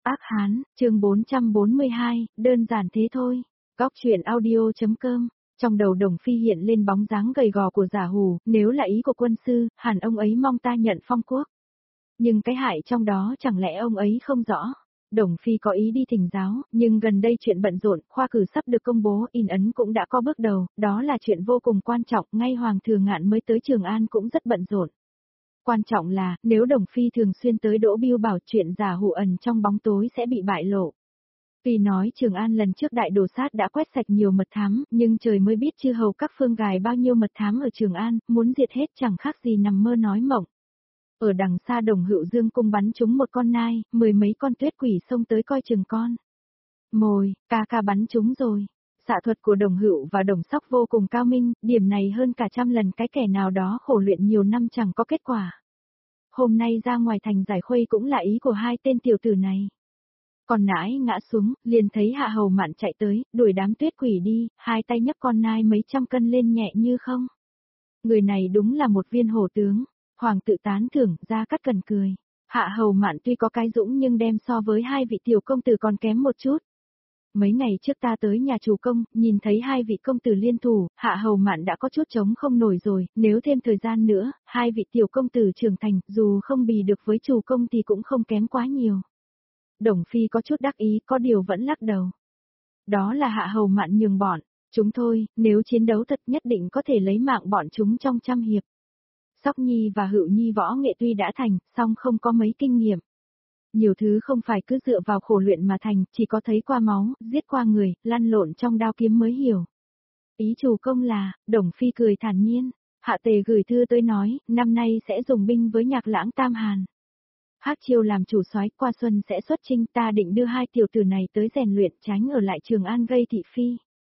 Ác Hán, chương 442, đơn giản thế thôi. Góc truyện audio.com. Trong đầu Đồng Phi hiện lên bóng dáng gầy gò của Giả Hủ, nếu là ý của quân sư, hẳn ông ấy mong ta nhận phong quốc. Nhưng cái hại trong đó chẳng lẽ ông ấy không rõ. Đồng Phi có ý đi thỉnh giáo, nhưng gần đây chuyện bận rộn, khoa cử sắp được công bố, in ấn cũng đã có bước đầu, đó là chuyện vô cùng quan trọng, ngay Hoàng Thừa Ngạn mới tới Trường An cũng rất bận rộn. Quan trọng là, nếu Đồng Phi thường xuyên tới Đỗ Bưu bảo chuyện Giả Hủ ẩn trong bóng tối sẽ bị bại lộ. Tuy nói Trường An lần trước đại đồ sát đã quét sạch nhiều mật thám, nhưng trời mới biết chư hầu các phương gài bao nhiêu mật thám ở Trường An, muốn diệt hết chẳng khác gì nằm mơ nói mộng. Ở đằng xa Đồng Hữu Dương cung bắn trúng một con nai, 10 mấy con tuyết quỷ xông tới coi chừng con mồi, ca bắn trúng rồi. Xạ thuật của Đồng Hữu và Đồng Sóc vô cùng cao minh, điểm này hơn cả trăm lần cái kẻ nào đó khổ luyện nhiều năm chẳng có kết quả. Hôm nay ra ngoài thành giải khuây cũng là ý của hai tên tiểu tử này. Còn nãi ngã xuống, liền thấy Hạ Hầu Mạn chạy tới, đuổi đám tuyết quỷ đi, hai tay nhấc con nai mấy trăm cân lên nhẹ như không. Người này đúng là một viên hổ tướng. Hoàng tự tán thưởng, Gia Cát Cần cười. Hạ Hầu Mạn tuy có cái dũng nhưng đem so với hai vị tiểu công tử còn kém một chút. Mấy ngày trước ta tới nhà chủ công, nhìn thấy hai vị công tử liên thủ, Hạ Hầu Mạn đã có chút chống không nổi rồi, nếu thêm thời gian nữa, hai vị tiểu công tử trưởng thành, dù không bì được với chủ công thì cũng không kém quá nhiều. Đồng Phi có chút đắc ý, có điều vẫn lắc đầu. Đó là Hạ Hầu Mạn nhường bọn, chúng thôi, nếu chiến đấu thật nhất định có thể lấy mạng bọn chúng trong trăm hiệp. Sóc Nhi và Hữu Nhi võ nghệ tuy đã thành, song không có mấy kinh nghiệm. Nhiều thứ không phải cứ dựa vào khổ luyện mà thành, chỉ có thấy qua máu, giết qua người, lăn lộn trong đao kiếm mới hiểu. Ý chủ công là, Đồng Phi cười thản nhiên, Hạ Tề gửi thư tới nói, năm nay sẽ dùng binh với Nhạc Lãng Tam Hàn. Hắc Chiêu làm chủ soái, qua xuân sẽ xuất chinh, ta định đưa hai tiểu tử này tới rèn luyện, tránh ở lại Trường An gây thị phi.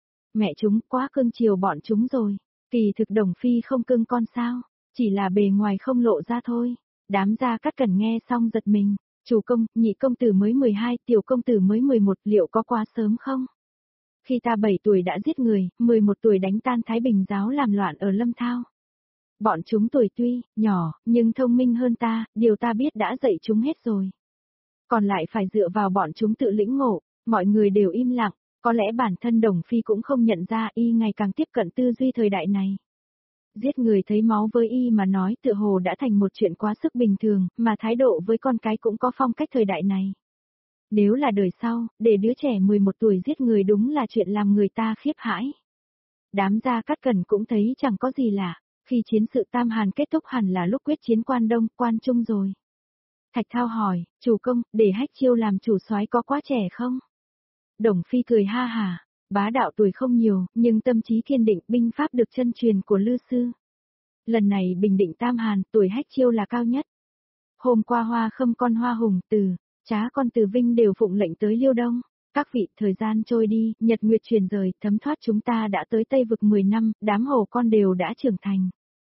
Mẹ chúng quá cưng chiều bọn chúng rồi, kỳ thực Đồng Phi không cưng con sao? Chỉ là bề ngoài không lộ ra thôi. Đám Gia Cát Cần nghe xong giật mình. Chủ công, nhị công tử mới 12, tiểu công tử mới 11, liệu có quá sớm không? Khi ta 7 tuổi đã giết người, 11 tuổi đánh tan Thái Bình giáo làm loạn ở Lâm Thao. Bọn chúng tuổi tuy nhỏ, nhưng thông minh hơn ta, điều ta biết đã dạy chúng hết rồi. Còn lại phải dựa vào bọn chúng tự lĩnh ngộ, mọi người đều im lặng, có lẽ bản thân Đồng Phi cũng không nhận ra y ngày càng tiếp cận tư duy thời đại này. Giết người thấy máu với y mà nói tựa hồ đã thành một chuyện quá sức bình thường, mà thái độ với con cái cũng có phong cách thời đại này. Nếu là đời sau, để đứa trẻ 11 tuổi giết người đúng là chuyện làm người ta khiếp hãi. Đám Gia Cát Cần cũng thấy chẳng có gì lạ, khi chiến sự Tam Hàn kết thúc hẳn là lúc quyết chiến Quan Đông, Quan Trung rồi. Thạch Thao hỏi, chủ công, để Hách Chiêu làm chủ soái có quá trẻ không? Đồng Phi cười ha hả. Bá đạo tuổi không nhiều, nhưng tâm trí kiên định, binh pháp được chân truyền của Lư Sư. Lần này bình định Tam Hàn, tuổi Hách Chiêu là cao nhất. Hôm qua Hoa Khâm con Hoa Hùng Từ, Trá con Từ Vinh đều phụng lệnh tới Liêu Đông. Các vị, thời gian trôi đi, nhật nguyệt chuyển rời, thấm thoát chúng ta đã tới Tây Vực 10 năm, đám hổ con đều đã trưởng thành.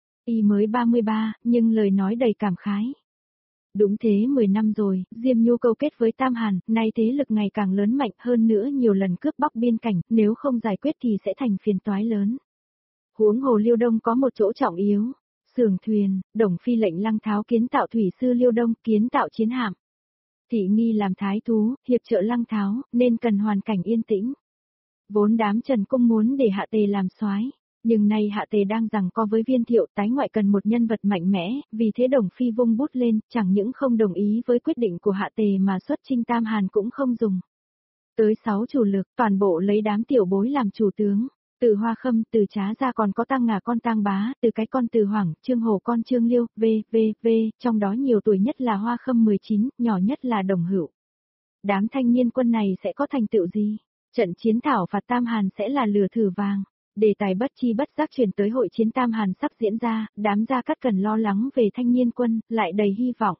Y mới 33, nhưng lời nói đầy cảm khái. Đúng thế 10 năm rồi, Diêm Nhu câu kết với Tam Hàn, nay thế lực ngày càng lớn mạnh hơn nữa nhiều lần cướp bóc biên cảnh, nếu không giải quyết thì sẽ thành phiền toái lớn. Huống hồ Liêu Đông có một chỗ trọng yếu, xưởng thuyền, Đồng Phi lệnh Lăng Tháo kiến tạo thủy sư Liêu Đông, kiến tạo chiến hạm. Thị Nghi làm thái thú, hiệp trợ Lăng Tháo, nên cần hoàn cảnh yên tĩnh. Vốn đám Trần Cung muốn để Hạ Tề làm soái. Nhưng nay Hạ Tề đang giằng co với Viên Thiệu, tái ngoại cần một nhân vật mạnh mẽ, vì thế Đồng Phi vung bút lên, chẳng những không đồng ý với quyết định của Hạ Tề mà xuất chinh Tam Hàn cũng không dùng. Tới 6 chủ lực, toàn bộ lấy đám tiểu bối làm chủ tướng, từ Hoa Khâm, từ Trá ra còn có Tăng Ngà con Tang Bá, từ cái con Từ Hoảng, Trương Hổ con Trương Liêu, v, trong đó nhiều tuổi nhất là Hoa Khâm 19, nhỏ nhất là Đồng Hữu. Đám thanh niên quân này sẽ có thành tựu gì? Trận chiến thảo phạt Tam Hàn sẽ là lửa thử vàng. Đề tài bất chi bất giác chuyển tới hội chiến Tam Hàn sắp diễn ra, đám Gia Cát Cần lo lắng về thanh niên quân, lại đầy hy vọng.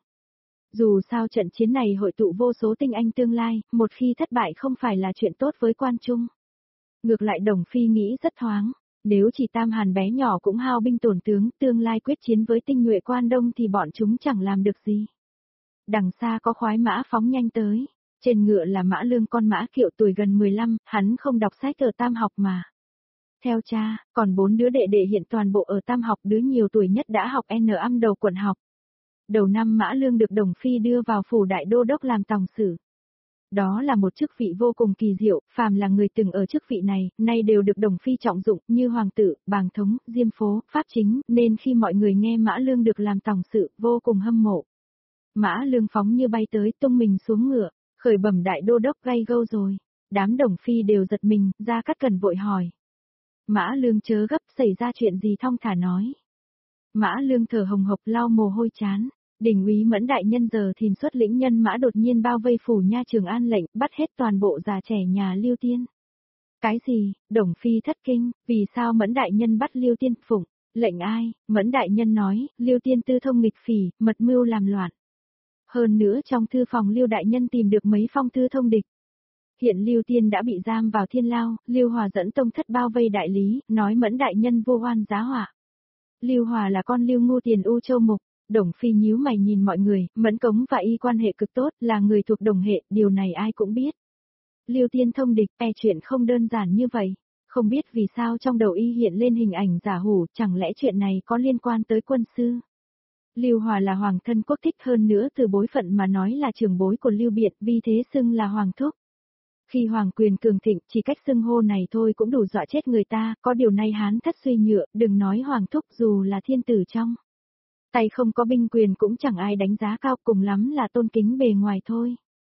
Dù sao trận chiến này hội tụ vô số tinh anh tương lai, một khi thất bại không phải là chuyện tốt với Quan Trung. Ngược lại Đồng Phi nghĩ rất thoáng, nếu chỉ Tam Hàn bé nhỏ cũng hao binh tổn tướng, tương lai quyết chiến với tinh nhuệ Quan Đông thì bọn chúng chẳng làm được gì. Đằng xa có khoái mã phóng nhanh tới, trên ngựa là Mã Lương con Mã Kiệu tuổi gần 15, hắn không đọc sách ở Tam học mà. Theo cha, còn 4 đứa đệ đệ hiện toàn bộ ở Tam học, đứa nhiều tuổi nhất đã học N đầu quận học. Đầu năm Mã Lương được Đồng Phi đưa vào phủ đại đô đốc làm tòng sử. Đó là một chức vị vô cùng kỳ diệu, phàm là người từng ở chức vị này, nay đều được Đồng Phi trọng dụng, như hoàng tử, bàng thống, diêm phố, pháp chính, nên khi mọi người nghe Mã Lương được làm tòng sự, vô cùng hâm mộ. Mã Lương phóng như bay tới, tung mình xuống ngựa, khởi bẩm đại đô đốc gay gâu rồi. Đám Đồng Phi đều giật mình, Gia Cát Cần vội hỏi. Mã Lương chớ gấp, xảy ra chuyện gì thong thả nói. Mã Lương thở hồng hộc lau mồ hôi chán. Đình úy Mẫn đại nhân giờ thìn xuất lĩnh nhân mã đột nhiên bao vây phủ nha Trường An lệnh, bắt hết toàn bộ già trẻ nhà Lưu Tiên. Cái gì? Đồng Phi thất kinh, vì sao Mẫn đại nhân bắt Lưu Tiên phụng? Lệnh ai? Mẫn đại nhân nói, Lưu Tiên tư thông nghịch phỉ, mật mưu làm loạn. Hơn nữa trong thư phòng Lưu đại nhân tìm được mấy phong thư thông địch. Hiện Lưu Tiên đã bị giam vào thiên lao, Lưu Hòa dẫn tông thất bao vây đại lý, nói Mẫn đại nhân vô oan giá họa. Lưu Hòa là con Lưu Ngu Tiền U Châu Mục. Đồng Phi nhíu mày nhìn mọi người, Mẫn Cống và Y quan hệ cực tốt, là người thuộc đồng hệ, điều này ai cũng biết. Lưu Tiên thông địch, chuyện không đơn giản như vậy. Không biết vì sao trong đầu Y hiện lên hình ảnh giả hủ, chẳng lẽ chuyện này có liên quan tới quân sư. Lưu Hòa là hoàng thân quốc thích, hơn nữa từ bối phận mà nói là trưởng bối của Lưu Biện, vì thế xưng là hoàng thúc. Khi hoàng quyền cường thịnh, chỉ cách xưng hô này thôi cũng đủ dọa chết người ta, có điều này Hán thất suy nhựa, đừng nói hoàng thúc dù là thiên tử trong tay không có binh quyền cũng chẳng ai đánh giá cao, cùng lắm là tôn kính bề ngoài thôi.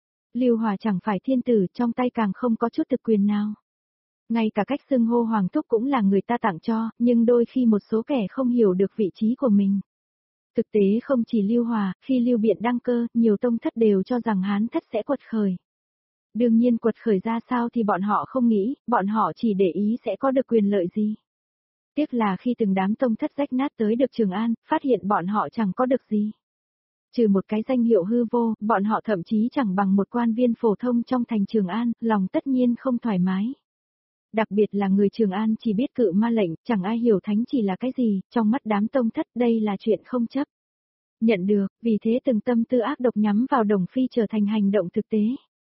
Lưu Hòa chẳng phải thiên tử, trong tay càng không có chút thực quyền nào. Ngay cả cách xưng hô hoàng thúc cũng là người ta tặng cho, nhưng đôi khi một số kẻ không hiểu được vị trí của mình. Thực tế không chỉ Lưu Hòa, khi Lưu Biện đăng cơ, nhiều tông thất đều cho rằng Hán thất sẽ quật khởi. Đương nhiên quật khởi ra sao thì bọn họ không nghĩ, bọn họ chỉ để ý sẽ có được quyền lợi gì. Tiếc là khi từng đám tông thất rách nát tới được Trường An, phát hiện bọn họ chẳng có được gì. Trừ một cái danh hiệu hư vô, bọn họ thậm chí chẳng bằng một quan viên phổ thông trong thành Trường An, lòng tất nhiên không thoải mái. Đặc biệt là người Trường An chỉ biết cự ma lệnh, chẳng ai hiểu thánh chỉ là cái gì, trong mắt đám tông thất đây là chuyện không chấp nhận được, vì thế từng tâm tư ác độc nhắm vào Đồng Phi trở thành hành động thực tế.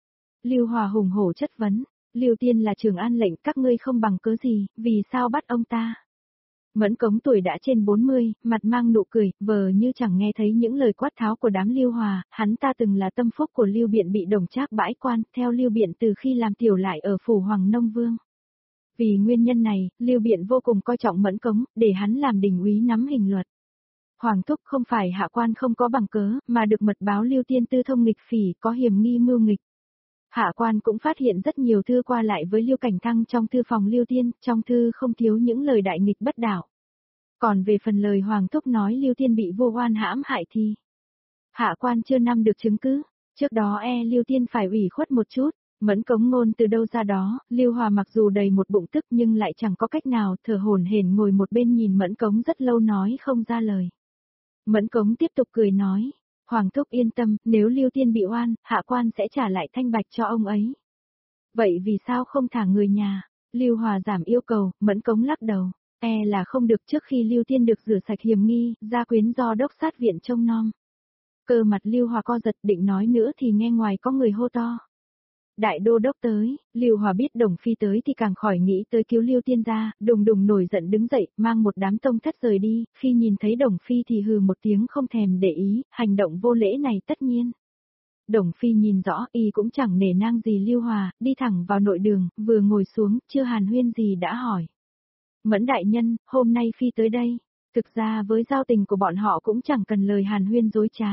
Lưu Hòa hùng hổ chất vấn, Lưu Tiên là Trường An lệnh, các ngươi không bằng cớ gì, vì sao bắt ông ta? Mẫn Cống tuổi đã trên 40, mặt mang nụ cười, vờ như chẳng nghe thấy những lời quát tháo của đám Lưu Hòa, hắn ta từng là tâm phúc của Lưu Biện bị Đồng Trác bãi quan, theo Lưu Biện từ khi làm tiểu lại ở phủ Hoàng Nông Vương. Vì nguyên nhân này, Lưu Biện vô cùng coi trọng Mẫn Cống, để hắn làm đình úy nắm hình luật. Hoàng thúc không phải hạ quan không có bằng cớ, mà được mật báo Lưu Tiên tư thông nghịch phỉ, có hiểm nghi mưu nghịch. Hạ quan cũng phát hiện rất nhiều thư qua lại với Lưu Cảnh Thăng trong thư phòng Lưu Tiên, trong thư không thiếu những lời đại nghịch bất đạo. Còn về phần lời Hoàng thúc nói Lưu Tiên bị vô oan hãm hại thì hạ quan chưa nắm được chứng cứ, trước đó Lưu Tiên phải ủy khuất một chút. Mẫn Cống ngôn từ đâu ra đó, Lưu Hòa mặc dù đầy một bụng tức nhưng lại chẳng có cách nào, thở hổn hển ngồi một bên nhìn Mẫn Cống rất lâu nói không ra lời. Mẫn Cống tiếp tục cười nói, Hoàng thúc yên tâm, nếu Lưu Tiên bị oan, hạ quan sẽ trả lại thanh bạch cho ông ấy. Vậy vì sao không thả người nhà? Lưu Hòa giảm yêu cầu, Mẫn Cống lắc đầu, là không được, trước khi Lưu Tiên được rửa sạch hiểm nghi, gia quyến do đốc sát viện trông nom. Cơ mặt Lưu Hòa co giật, định nói nữa thì nghe ngoài có người hô to. Đại đô đốc tới, Lưu Hòa biết Đồng Phi tới thì càng khỏi nghĩ tới cứu Lưu Tiên ra, đùng đùng nổi giận đứng dậy, mang một đám tông thất rời đi, khi nhìn thấy Đồng Phi thì hừ một tiếng không thèm để ý, hành động vô lễ này tất nhiên. Đồng Phi nhìn rõ, y cũng chẳng nể nang gì Lưu Hòa, đi thẳng vào nội đường, vừa ngồi xuống, chưa hàn huyên gì đã hỏi. Mẫn đại nhân, hôm nay Phi tới đây, thực ra với giao tình của bọn họ cũng chẳng cần lời hàn huyên dối trá.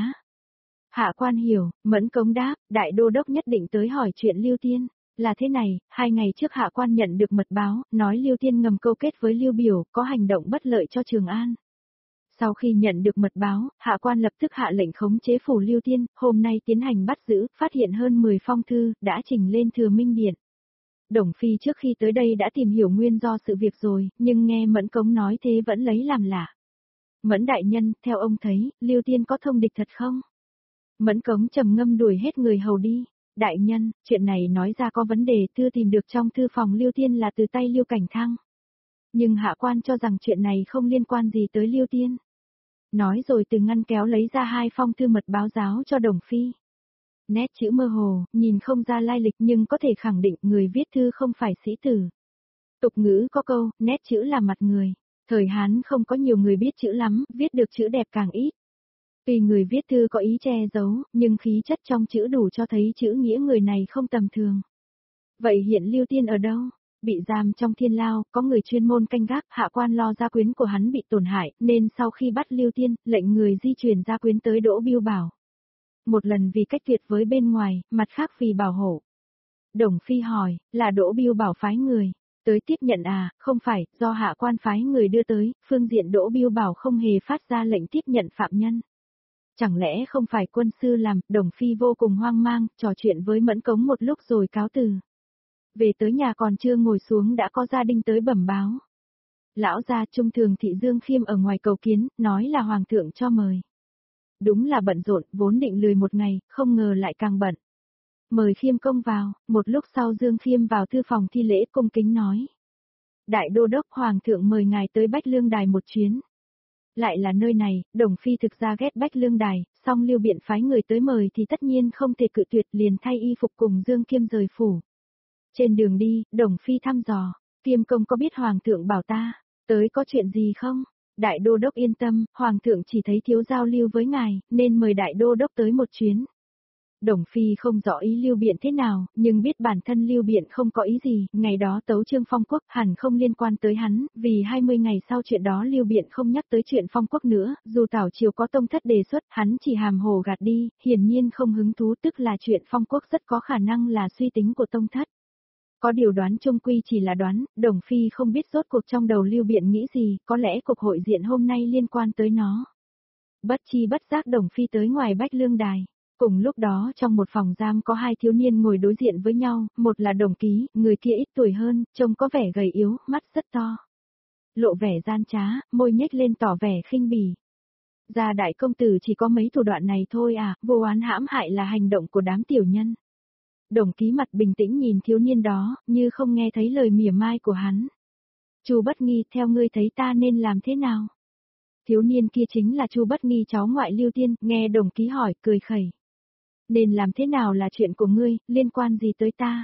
Hạ quan hiểu, Mẫn Cống đáp, đại đô đốc nhất định tới hỏi chuyện Lưu Tiên. Là thế này, 2 ngày trước hạ quan nhận được mật báo, nói Lưu Tiên ngầm câu kết với Lưu Biểu, có hành động bất lợi cho Trường An. Sau khi nhận được mật báo, hạ quan lập tức hạ lệnh khống chế phủ Lưu Tiên, hôm nay tiến hành bắt giữ, phát hiện hơn 10 phong thư, đã trình lên Thừa Minh Điện. Đồng Phi trước khi tới đây đã tìm hiểu nguyên do sự việc rồi, nhưng nghe Mẫn Cống nói thế vẫn lấy làm lạ. Mẫn đại nhân, theo ông thấy, Lưu Tiên có thông địch thật không? Mẫn Cống trầm ngâm đuổi hết người hầu đi. Đại nhân, chuyện này nói ra có vấn đề, thư tìm được trong thư phòng Lưu Tiên là từ tay Lưu Cảnh Thăng. Nhưng hạ quan cho rằng chuyện này không liên quan gì tới Lưu Tiên. Nói rồi từ ngăn kéo lấy ra 2 phong thư mật báo giáo cho Đồng Phi. Nét chữ mơ hồ, nhìn không ra lai lịch nhưng có thể khẳng định người viết thư không phải sĩ tử. Tục ngữ có câu, nét chữ là mặt người. Thời Hán không có nhiều người biết chữ lắm, viết được chữ đẹp càng ít. Tuy người viết thư có ý che giấu, nhưng khí chất trong chữ đủ cho thấy chữ nghĩa người này không tầm thường. Vậy hiện Lưu Tiên ở đâu? Bị giam trong thiên lao, có người chuyên môn canh gác, hạ quan lo gia quyến của hắn bị tổn hại, nên sau khi bắt Lưu Tiên, lệnh người di chuyển gia quyến tới Đỗ Bưu Bảo. Một lần vì cách tuyệt với bên ngoài, mặt khác vì bảo hộ. Đồng Phi hỏi, là Đỗ Bưu Bảo phái người tới tiếp nhận à? Không phải, do hạ quan phái người đưa tới, phương diện Đỗ Bưu Bảo không hề phát ra lệnh tiếp nhận phạm nhân. Chẳng lẽ không phải quân sư làm? Đồng Phi vô cùng hoang mang, trò chuyện với Mẫn Cống một lúc rồi cáo từ. Về tới nhà còn chưa ngồi xuống đã có gia đình tới bẩm báo. Lão gia trung thường thị Dương Khiêm ở ngoài cầu kiến, nói là hoàng thượng cho mời. Đúng là bận rộn, vốn định lười một ngày, không ngờ lại càng bận. Mời Khiêm công vào, một lúc sau Dương Khiêm vào thư phòng thi lễ cung kính nói. Đại đô đốc hoàng thượng mời ngài tới Bách Lương Đài một chuyến. Lại là nơi này, Đồng Phi thực ra ghét Bách Lương Đài, song Lưu Biện phái người tới mời thì tất nhiên không thể cự tuyệt, liền thay y phục cùng Dương Khiêm rời phủ. Trên đường đi, Đồng Phi thăm dò, Khiêm công có biết hoàng thượng bảo ta, tới có chuyện gì không? Đại đô đốc yên tâm, hoàng thượng chỉ thấy thiếu giao lưu với ngài, nên mời đại đô đốc tới một chuyến. Đồng Phi không rõ ý Lưu Biện thế nào, nhưng biết bản thân Lưu Biện không có ý gì, ngày đó tấu chương phong quốc hẳn không liên quan tới hắn, vì 20 ngày sau chuyện đó Lưu Biện không nhắc tới chuyện phong quốc nữa, dù Tảo Triều có tông thất đề xuất, hắn chỉ hàm hồ gạt đi, hiển nhiên không hứng thú, tức là chuyện phong quốc rất có khả năng là suy tính của tông thất. Có điều đoán chung quy chỉ là đoán, Đồng Phi không biết rốt cuộc trong đầu Lưu Biện nghĩ gì, có lẽ cuộc hội diện hôm nay liên quan tới nó. Bất chi bất giác Đồng Phi tới ngoài Bách Lương Đài. Cùng lúc đó trong một phòng giam có hai thiếu niên ngồi đối diện với nhau, một là Đồng Ký, người kia ít tuổi hơn, trông có vẻ gầy yếu, mắt rất to. Lộ vẻ gian trá, môi nhếch lên tỏ vẻ khinh bỉ. Gia đại công tử chỉ có mấy thủ đoạn này thôi à, vô oán hãm hại là hành động của đám tiểu nhân. Đồng Ký mặt bình tĩnh nhìn thiếu niên đó, như không nghe thấy lời mỉa mai của hắn. Chu Bất Nghi, theo ngươi thấy ta nên làm thế nào? Thiếu niên kia chính là Chu Bất Nghi cháu ngoại Lưu Tiên, nghe Đồng Ký hỏi, cười khẩy. Nên làm thế nào là chuyện của ngươi, liên quan gì tới ta?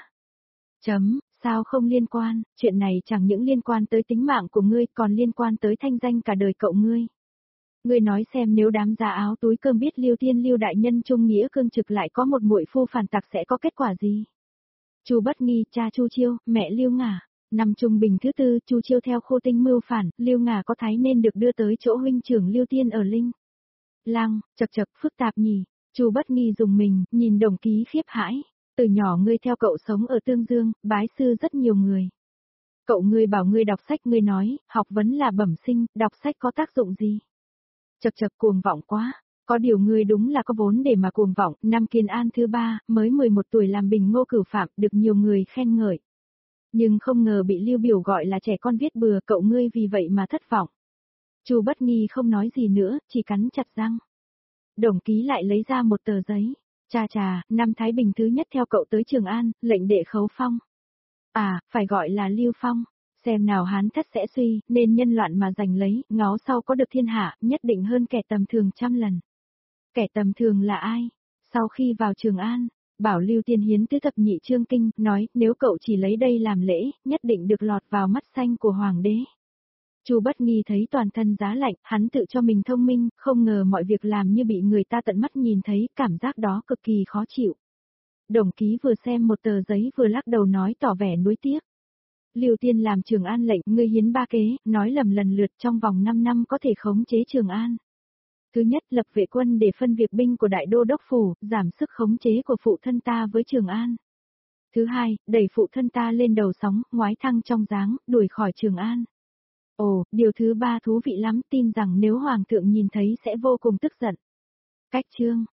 Sao không liên quan, chuyện này chẳng những liên quan tới tính mạng của ngươi, còn liên quan tới thanh danh cả đời cậu ngươi. Ngươi nói xem nếu đám già áo túi cơm biết Lưu Tiên Lưu đại nhân trung nghĩa cương trực lại có một muội phu phản tặc sẽ có kết quả gì? Chu Bất Nghi, cha Chu Chiêu, mẹ Lưu Ngả. Năm trung bình thứ tư, Chu Chiêu theo Khô Tinh mưu phản, Lưu Ngả có thấy nên được đưa tới chỗ huynh trưởng Lưu Tiên ở Linh Lăng, chật phức tạp nhỉ. Chu Bất Nghi dùng mình, nhìn Đồng Ký khiếp hãi. Từ nhỏ ngươi theo cậu sống ở Tương Dương, bái sư rất nhiều người. Cậu ngươi bảo ngươi đọc sách, ngươi nói, học vấn là bẩm sinh, đọc sách có tác dụng gì? Chật cuồng vọng quá. Có điều ngươi đúng là có vốn để mà cuồng vọng, năm Kiên An thứ 3, mới 11 tuổi làm bình ngô cửu phạm, được nhiều người khen ngợi. Nhưng không ngờ bị Lưu Biểu gọi là trẻ con viết bừa, cậu ngươi vì vậy mà thất vọng. Chu Bất Nghi không nói gì nữa, chỉ cắn chặt răng. Đồng Ký lại lấy ra một tờ giấy. Chà, năm Thái Bình thứ nhất theo cậu tới Trường An, lệnh đệ Khấu Phong. À, phải gọi là Lưu Phong. Xem nào Hán thất sẽ suy, nên nhân loạn mà giành lấy, ngó sau có được thiên hạ, nhất định hơn kẻ tầm thường 100 lần. Kẻ tầm thường là ai? Sau khi vào Trường An, bảo Lưu Tiên hiến tứ thập nhị chương kinh, nói nếu cậu chỉ lấy đây làm lễ, nhất định được lọt vào mắt xanh của Hoàng đế. Chu Bất Nghi thấy toàn thân giá lạnh, hắn tự cho mình thông minh, không ngờ mọi việc làm như bị người ta tận mắt nhìn thấy, cảm giác đó cực kỳ khó chịu. Đồng Ký vừa xem một tờ giấy vừa lắc đầu nói tỏ vẻ nuối tiếc. Lưu Tiên làm Trường An lệnh, ngươi hiến 3 kế, nói lầm lần lượt trong vòng 5 năm có thể khống chế Trường An. Thứ nhất, lập vệ quân để phân việc binh của đại đô đốc phủ, giảm sức khống chế của phụ thân ta với Trường An. Thứ hai, đẩy phụ thân ta lên đầu sóng, ngoái thăng trong dáng, đuổi khỏi Trường An. Ồ, điều thứ 3 thú vị lắm, tin rằng nếu Hoàng thượng nhìn thấy sẽ vô cùng tức giận. Cách chương,